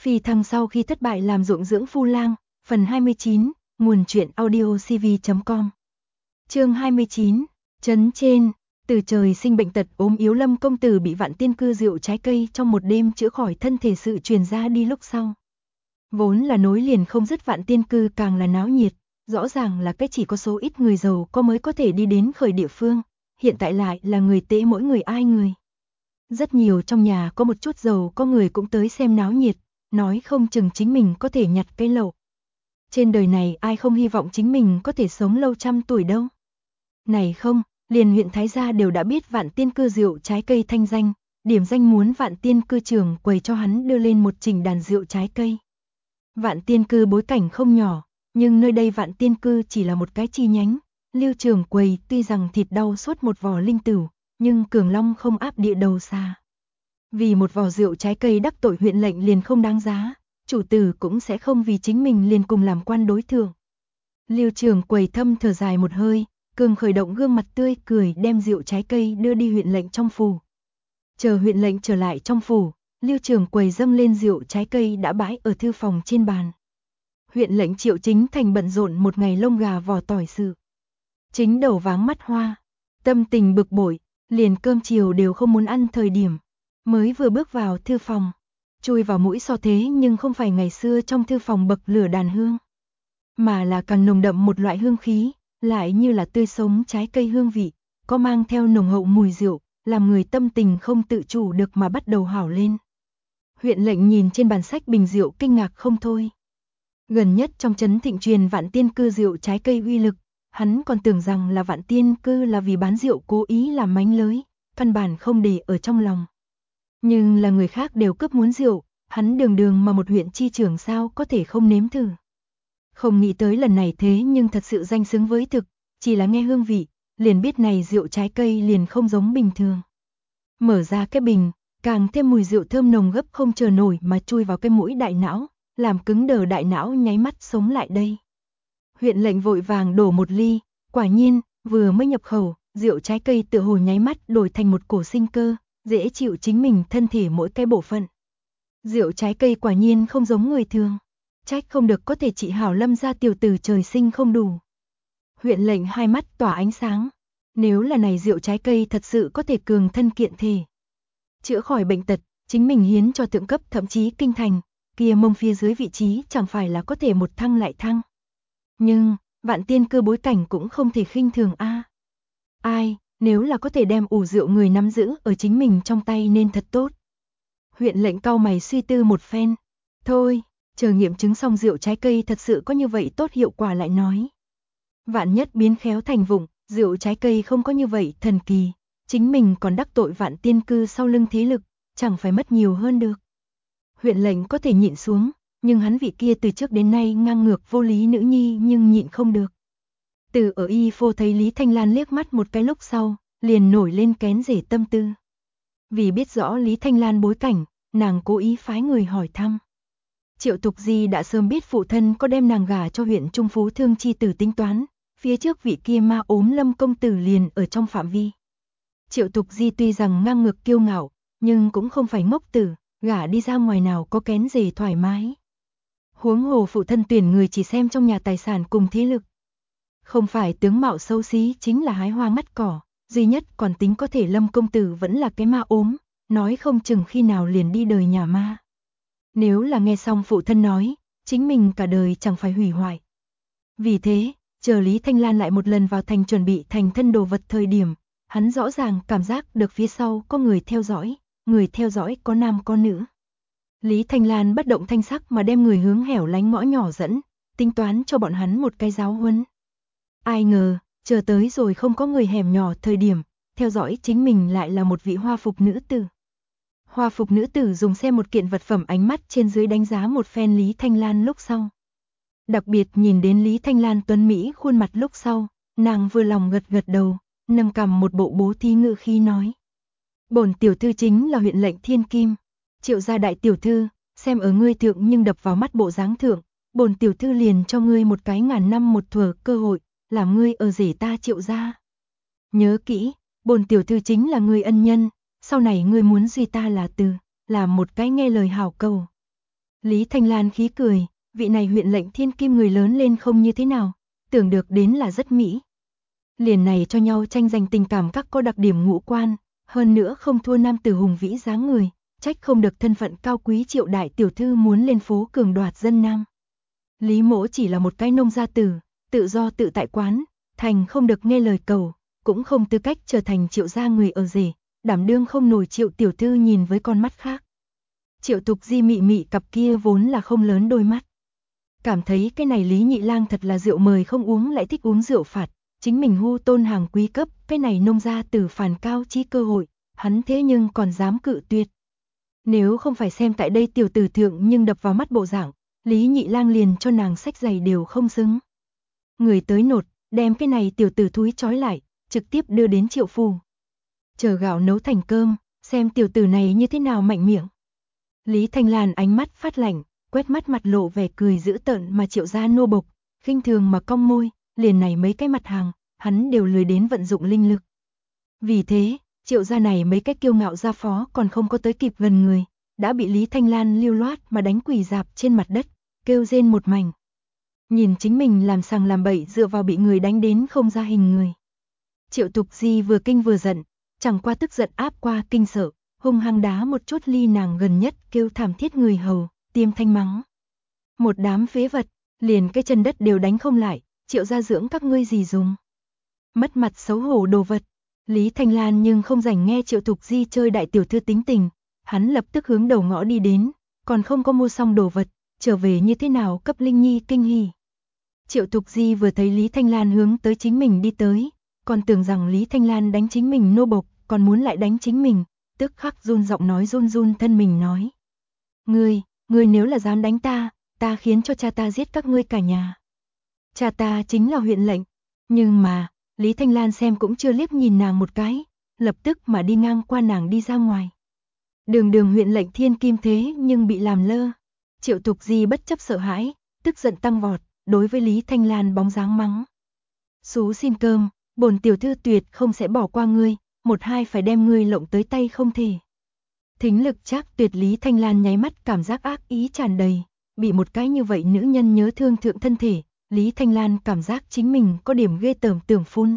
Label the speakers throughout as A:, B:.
A: Phi thăng sau khi thất bại làm ruộng dưỡng phu lang, phần 29, nguồn truyện audio cv.com. Chương 29, trấn trên, từ trời sinh bệnh tật ốm yếu Lâm công tử bị Vạn Tiên Cư rượu trái cây trong một đêm chữa khỏi thân thể sự truyền ra đi lúc sau. Vốn là nối liền không dứt Vạn Tiên Cư càng là náo nhiệt, rõ ràng là cái chỉ có số ít người giàu có mới có thể đi đến khởi địa phương, hiện tại lại là người tễ mỗi người ai người. Rất nhiều trong nhà có một chút giàu có người cũng tới xem náo nhiệt, nói không chừng chính mình có thể nhặt cây lậu. Trên đời này ai không hy vọng chính mình có thể sống lâu trăm tuổi đâu. Này không, liền huyện Thái Gia đều đã biết Vạn Tiên Cư rượu trái cây thanh danh, điểm danh muốn Vạn Tiên Cư trưởng quầy cho hắn đưa lên một trình đàn rượu trái cây. Vạn Tiên Cư bối cảnh không nhỏ, nhưng nơi đây Vạn Tiên Cư chỉ là một cái chi nhánh. Lưu trưởng quầy tuy rằng thịt đau suốt một vò linh tửu, nhưng cường long không áp địa đầu xa. Vì một vò rượu trái cây đắc tội huyện lệnh liền không đáng giá, chủ tử cũng sẽ không vì chính mình liền cùng làm quan đối thưởng. Lưu trưởng quầy thâm thở dài một hơi, cường khởi động gương mặt tươi cười đem rượu trái cây đưa đi huyện lệnh trong phủ. Chờ huyện lệnh trở lại trong phủ, Lưu trưởng quầy dâng lên rượu trái cây đã bãi ở thư phòng trên bàn. Huyện lệnh Triệu Chính Thành bận rộn một ngày lông gà vò tỏi sự. Chính đầu váng mắt hoa, tâm tình bực bội, liền cơm chiều đều không muốn ăn thời điểm. Mới vừa bước vào thư phòng, chui vào mũi so thế nhưng không phải ngày xưa trong thư phòng bậc lửa đàn hương, mà là càng nồng đậm một loại hương khí, lại như là tươi sống trái cây hương vị, có mang theo nồng hậu mùi rượu, làm người tâm tình không tự chủ được mà bắt đầu hảo lên. Huyện lệnh nhìn trên bàn sách bình rượu kinh ngạc không thôi. Gần nhất trong trấn thịnh truyền Vạn Tiên Cư rượu trái cây uy lực, hắn còn tưởng rằng là Vạn Tiên Cư là vì bán rượu cố ý làm mánh lới, căn bản không để ở trong lòng. Nhưng là người khác đều cướp muốn rượu, hắn đường mà một huyện chi trưởng sao có thể không nếm thử. Không nghĩ tới lần này thế nhưng thật sự danh xứng với thực, chỉ là nghe hương vị, liền biết này rượu trái cây liền không giống bình thường. Mở ra cái bình, càng thêm mùi rượu thơm nồng gấp không chờ nổi mà chui vào cái mũi đại não, làm cứng đờ đại não nháy mắt sống lại đây. Huyện lệnh vội vàng đổ một ly, quả nhiên, vừa mới nhập khẩu, rượu trái cây tựa hồ nháy mắt đổi thành một cổ sinh cơ, dễ chịu chính mình thân thể mỗi cái bộ phận. Rượu trái cây quả nhiên không giống người thường, trách không được có thể trị hảo Lâm gia tiểu tử trời sinh không đủ. Huyện lệnh hai mắt tỏa ánh sáng, nếu là này rượu trái cây thật sự có thể cường thân kiện thể, chữa khỏi bệnh tật, chính mình hiến cho thượng cấp thậm chí kinh thành, kia mông phía dưới vị trí chẳng phải là có thể một thăng lại thăng. Nhưng, Vạn Tiên Cư bối cảnh cũng không thể khinh thường a. Ai, nếu là có thể đem ủ rượu người nắm giữ ở chính mình trong tay nên thật tốt. Huyện lệnh cau mày suy tư một phen. Thôi, chờ nghiệm chứng xong rượu trái cây thật sự có như vậy tốt hiệu quả lại nói. Vạn nhất biến khéo thành vụng, rượu trái cây không có như vậy thần kỳ, chính mình còn đắc tội Vạn Tiên Cư sau lưng thế lực, chẳng phải mất nhiều hơn được. Huyện lệnh có thể nhịn xuống, nhưng hắn vị kia từ trước đến nay ngang ngược vô lý nữ nhi nhưng nhịn không được. Từ ở y phô thấy Lý Thanh Lan liếc mắt một cái lúc sau, liền nổi lên kén rể tâm tư. Vì biết rõ Lý Thanh Lan bối cảnh, nàng cố ý phái người hỏi thăm. Triệu Tục Di đã sớm biết phụ thân có đem nàng gả cho huyện Trung Phú Thương chi tử tính toán, phía trước vị kia ma ốm Lâm công tử liền ở trong phạm vi. Triệu Tục Di tuy rằng ngang ngược kiêu ngạo, nhưng cũng không phải ngốc tử, gả đi ra ngoài nào có kén rể thoải mái. Huống hồ phụ thân tuyển người chỉ xem trong nhà tài sản cùng thế lực. Không phải tướng mạo xấu xí chính là hái hoa ngắt cỏ, duy nhất còn tính có thể Lâm công tử vẫn là cái ma ốm, nói không chừng khi nào liền đi đời nhà ma. Nếu là nghe xong phụ thân nói, chính mình cả đời chẳng phải hủy hoại. Vì thế, chờ Lý Thanh Lan lại một lần vào thành chuẩn bị thành thân đồ vật thời điểm, hắn rõ ràng cảm giác được phía sau có người theo dõi có nam có nữ. Lý Thanh Lan bất động thanh sắc mà đem người hướng hẻo lánh ngõ nhỏ dẫn, tính toán cho bọn hắn một cái giáo huấn. Ai ngờ, chờ tới rồi không có người hẻm nhỏ thời điểm, theo dõi chính mình lại là một vị hoa phục nữ tử. Hoa phục nữ tử dùng xem một kiện vật phẩm ánh mắt trên dưới đánh giá một phen Lý Thanh Lan lúc sau. Đặc biệt nhìn đến Lý Thanh Lan tuấn Mỹ khuôn mặt lúc sau, nàng vừa lòng gật gật đầu, nâng cầm một bộ bố thí ngự khi nói. Bổn tiểu thư chính là huyện lệnh Thiên Kim, Triệu gia đại tiểu thư, xem ở ngươi thượng nhưng đập vào mắt bộ dáng thượng, bổn tiểu thư liền cho ngươi một cái ngàn năm một thuở cơ hội, làm ngươi ở rể ta Triệu gia. Nhớ kỹ, bổn tiểu thư chính là ngươi ân nhân, sau này ngươi muốn duy ta là từ, làm một cái nghe lời hảo cầu. Lý Thanh Lan khí cười, vị này huyện lệnh thiên kim người lớn lên không như thế nào, tưởng được đến là rất mỹ. Liền này cho nhau tranh giành tình cảm các có đặc điểm ngũ quan, hơn nữa không thua nam tử hùng vĩ dáng người, trách không được thân phận cao quý Triệu đại tiểu thư muốn lên phố cường đoạt dân nam. Lý Mỗ chỉ là một cái nông gia tử, tự do tự tại quán, thành không được nghe lời cầu, cũng không tư cách trở thành Triệu gia người ở rể, đảm đương không nổi Triệu tiểu thư nhìn với con mắt khác. Triệu Thục Di mị mị cặp kia vốn là không lớn đôi mắt. Cảm thấy cái này Lý Nhị Lang thật là rượu mời không uống lại thích uống rượu phạt, chính mình hu tôn hàng quý cấp, cái này nông gia tử phản cao chí cơ hội, hắn thế nhưng còn dám cự tuyệt. Nếu không phải xem tại đây tiểu tử thượng nhưng đập vào mắt bộ dạng, Lý Nhị Lang liền cho nàng sách giày đều không xứng. Người tới nột, đem cái này tiểu tử thúi trói lại, trực tiếp đưa đến Triệu phủ. Chờ gạo nấu thành cơm, xem tiểu tử này như thế nào mạnh miệng. Lý Thanh Lan ánh mắt phát lạnh, quét mắt mặt lộ vẻ cười dữ tợn mà Triệu gia nô bộc, khinh thường mà cong môi, liền này mấy cái mặt hàng, hắn đều lười đến vận dụng linh lực. Vì thế, Triệu gia này mấy cái kiêu ngạo gia phó còn không có tới kịp gần người, đã bị Lý Thanh Lan lưu loát mà đánh quỳ dạp trên mặt đất, kêu rên một mảnh. Nhìn chính mình làm sằng làm bậy dựa vào bị người đánh đến không ra hình người. Triệu Thục Di vừa kinh vừa giận, chẳng qua tức giận áp qua kinh sợ, hung hăng đá một chút ly nàng gần nhất kêu thảm thiết người hầu, tiêm thanh mắng. Một đám phế vật, liền cái chân đất đều đánh không lại, Triệu gia dưỡng các ngươi gì dùng. Mất mặt xấu hổ đồ vật. Lý Thanh Lan nhưng không rảnh nghe Triệu Thục Di chơi đại tiểu thư tính tình, hắn lập tức hướng đầu ngõ đi đến, còn không có mua xong đồ vật, trở về như thế nào cấp Linh Nhi kinh hỉ. Triệu Thục Di vừa thấy Lý Thanh Lan hướng tới chính mình đi tới, còn tưởng rằng Lý Thanh Lan đánh chính mình nô bộc, còn muốn lại đánh chính mình, tức khắc run giọng nói run run thân mình nói. Ngươi nếu là dám đánh ta, ta khiến cho cha ta giết các ngươi cả nhà. Cha ta chính là huyện lệnh, nhưng mà, Lý Thanh Lan xem cũng chưa liếc nhìn nàng một cái, lập tức mà đi ngang qua nàng đi ra ngoài. Đường huyện lệnh thiên kim thế nhưng bị làm lơ. Triệu Thục Di bất chấp sợ hãi, tức giận tăng vọt, đối với Lý Thanh Lan bóng dáng mắng. Xú xin cơm, bổn tiểu thư tuyệt không sẽ bỏ qua ngươi, một hai phải đem ngươi lộng tới tay không thể. Thính lực chắc tuyệt Lý Thanh Lan nháy mắt cảm giác ác ý tràn đầy, bị một cái như vậy nữ nhân nhớ thương thượng thân thể, Lý Thanh Lan cảm giác chính mình có điểm ghê tởm tưởng phun.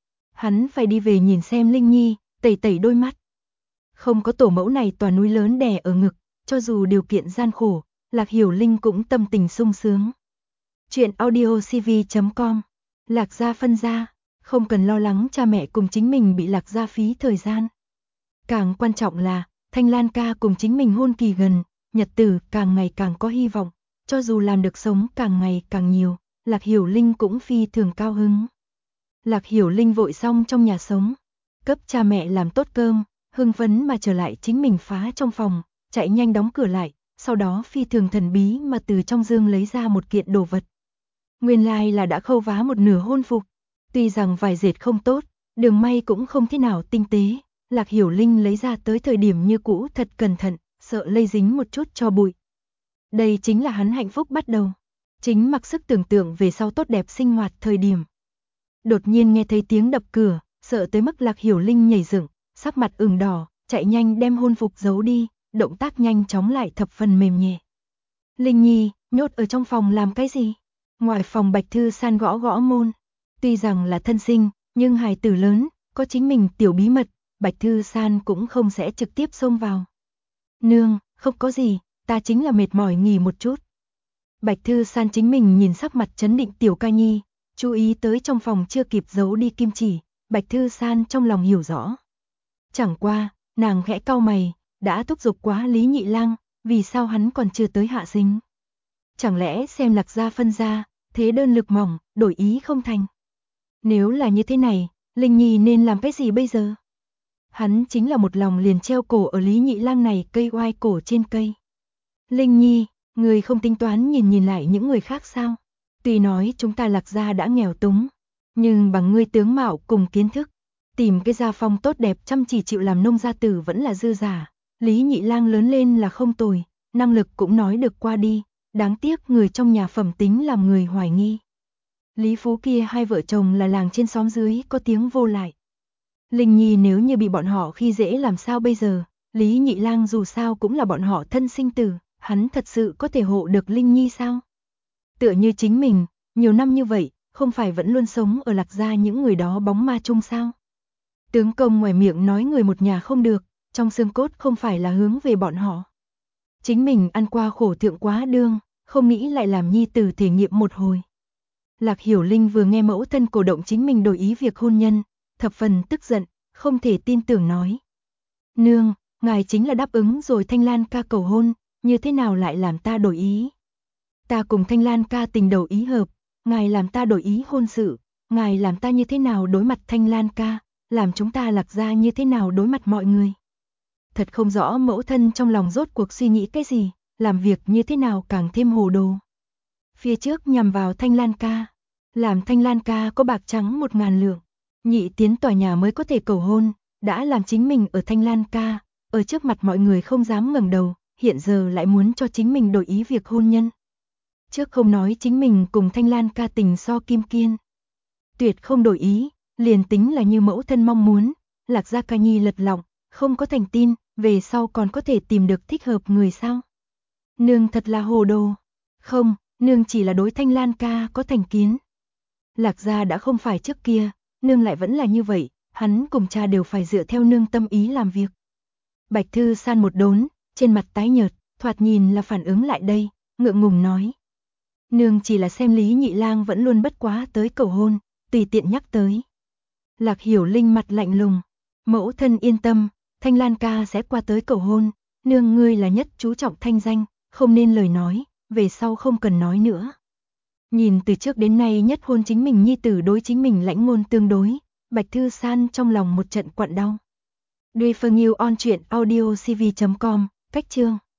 A: Hắn phải đi về nhìn xem Linh Nhi, tẩy tẩy đôi mắt. Không có tổ mẫu này tòa núi lớn đè ở ngực, cho dù điều kiện gian khổ, Lạc Hiểu Linh cũng tâm tình sung sướng. Chuyện audiocv.com. Lạc gia phân gia, không cần lo lắng cha mẹ cùng chính mình bị Lạc gia phí thời gian. Càng quan trọng là, Thanh Lan ca cùng chính mình hôn kỳ gần, nhật tử càng ngày càng có hy vọng, cho dù làm được sống càng ngày càng nhiều, Lạc Hiểu Linh cũng phi thường cao hứng. Lạc Hiểu Linh vội xong trong nhà sống, cấp cha mẹ làm tốt cơm, hưng phấn mà trở lại chính mình phá trong phòng, chạy nhanh đóng cửa lại, sau đó phi thường thần bí mà từ trong dương lấy ra một kiện đồ vật. Nguyên lai là đã khâu vá một nửa hôn phục, tuy rằng vải dệt không tốt, đường may cũng không thế nào tinh tế, Lạc Hiểu Linh lấy ra tới thời điểm như cũ thật cẩn thận, sợ lây dính một chút cho bụi. Đây chính là hắn hạnh phúc bắt đầu, chính mặc sức tưởng tượng về sau tốt đẹp sinh hoạt thời điểm. Đột nhiên nghe thấy tiếng đập cửa, sợ tới mức Lạc Hiểu Linh nhảy dựng, sắc mặt ửng đỏ, chạy nhanh đem hôn phục giấu đi, động tác nhanh chóng lại thập phần mềm nhẹ. Linh Nhi, nhốt ở trong phòng làm cái gì? Ngoài phòng Bạch Thư San gõ gõ môn. Tuy rằng là thân sinh, nhưng hài tử lớn, có chính mình tiểu bí mật, Bạch Thư San cũng không sẽ trực tiếp xông vào. Nương, không có gì, ta chính là mệt mỏi nghỉ một chút. Bạch Thư San chính mình nhìn sắc mặt trấn định tiểu ca nhi, chú ý tới trong phòng chưa kịp giấu đi kim chỉ, Bạch Thư San trong lòng hiểu rõ. Chẳng qua, nàng khẽ cau mày, đã thúc giục quá Lý Nhị Lang, vì sao hắn còn chưa tới hạ sinh? Chẳng lẽ xem Lạc gia phân gia, thế đơn lực mỏng, đổi ý không thành? Nếu là như thế này, Linh Nhi nên làm cái gì bây giờ? Hắn chính là một lòng liền treo cổ ở Lý Nhị Lang này cây oai cổ trên cây. Linh Nhi, người không tính toán nhìn lại những người khác sao? Tuy nói chúng ta Lạc gia đã nghèo túng, nhưng bằng ngươi tướng mạo cùng kiến thức, tìm cái gia phong tốt đẹp chăm chỉ chịu làm nông gia tử vẫn là dư giả. Lý Nhị Lang lớn lên là không tồi, năng lực cũng nói được qua đi, đáng tiếc người trong nhà phẩm tính làm người hoài nghi. Lý Phú kia hai vợ chồng là làng trên xóm dưới có tiếng vô lại. Linh Nhi nếu như bị bọn họ khi dễ làm sao bây giờ, Lý Nhị Lang dù sao cũng là bọn họ thân sinh tử, hắn thật sự có thể hộ được Linh Nhi sao? Tựa như chính mình, nhiều năm như vậy, không phải vẫn luôn sống ở Lạc gia những người đó bóng ma chung sao? Tướng công ngoài miệng nói người một nhà không được, trong xương cốt không phải là hướng về bọn họ. Chính mình ăn qua khổ thượng quá đương, không nghĩ lại làm nhi tử thể nghiệm một hồi. Lạc Hiểu Linh vừa nghe mẫu thân cổ động chính mình đổi ý việc hôn nhân, thập phần tức giận, không thể tin tưởng nói. Nương, ngài chính là đáp ứng rồi Thanh Lan ca cầu hôn, như thế nào lại làm ta đổi ý? Ta cùng Thanh Lan ca tình đầu ý hợp, ngài làm ta đổi ý hôn sự, ngài làm ta như thế nào đối mặt Thanh Lan ca, làm chúng ta Lạc gia như thế nào đối mặt mọi người. Thật không rõ mẫu thân trong lòng rốt cuộc suy nghĩ cái gì, làm việc như thế nào càng thêm hồ đồ. Phía trước nhằm vào Thanh Lan ca, làm Thanh Lan ca có bạc trắng 1000 lượng, nhị tiến tòa nhà mới có thể cầu hôn, đã làm chính mình ở Thanh Lan ca, ở trước mặt mọi người không dám ngẩng đầu, hiện giờ lại muốn cho chính mình đổi ý việc hôn nhân. Trước không nói chính mình cùng Thanh Lan ca tình so kim kiên, tuyệt không đổi ý, liền tính là như mẫu thân mong muốn, Lạc gia ca nhi lật lọng, không có thành tin, về sau còn có thể tìm được thích hợp người sao? Nương thật là hồ đồ. Không, nương chỉ là đối Thanh Lan ca có thành kiến. Lạc gia đã không phải trước kia, nương lại vẫn là như vậy, hắn cùng cha đều phải dựa theo nương tâm ý làm việc. Bạch Thư San một đốn, trên mặt tái nhợt, thoạt nhìn là phản ứng lại đây, ngượng ngùng nói. Nương chỉ là xem Lý Nhị Lang vẫn luôn bất quá tới cầu hôn, tùy tiện nhắc tới. Lạc Hiểu Linh mặt lạnh lùng, mẫu thân yên tâm, Thanh Lan ca sẽ qua tới cầu hôn, nương ngươi là nhất chú trọng thanh danh, không nên lời nói, về sau không cần nói nữa. Nhìn từ trước đến nay nhất hôn chính mình nhi tử đối chính mình lãnh ngôn tương đối, Bạch Thư San trong lòng một trận quặn đau. Duy Phương Yêu on truyện audio cv.com, cách chương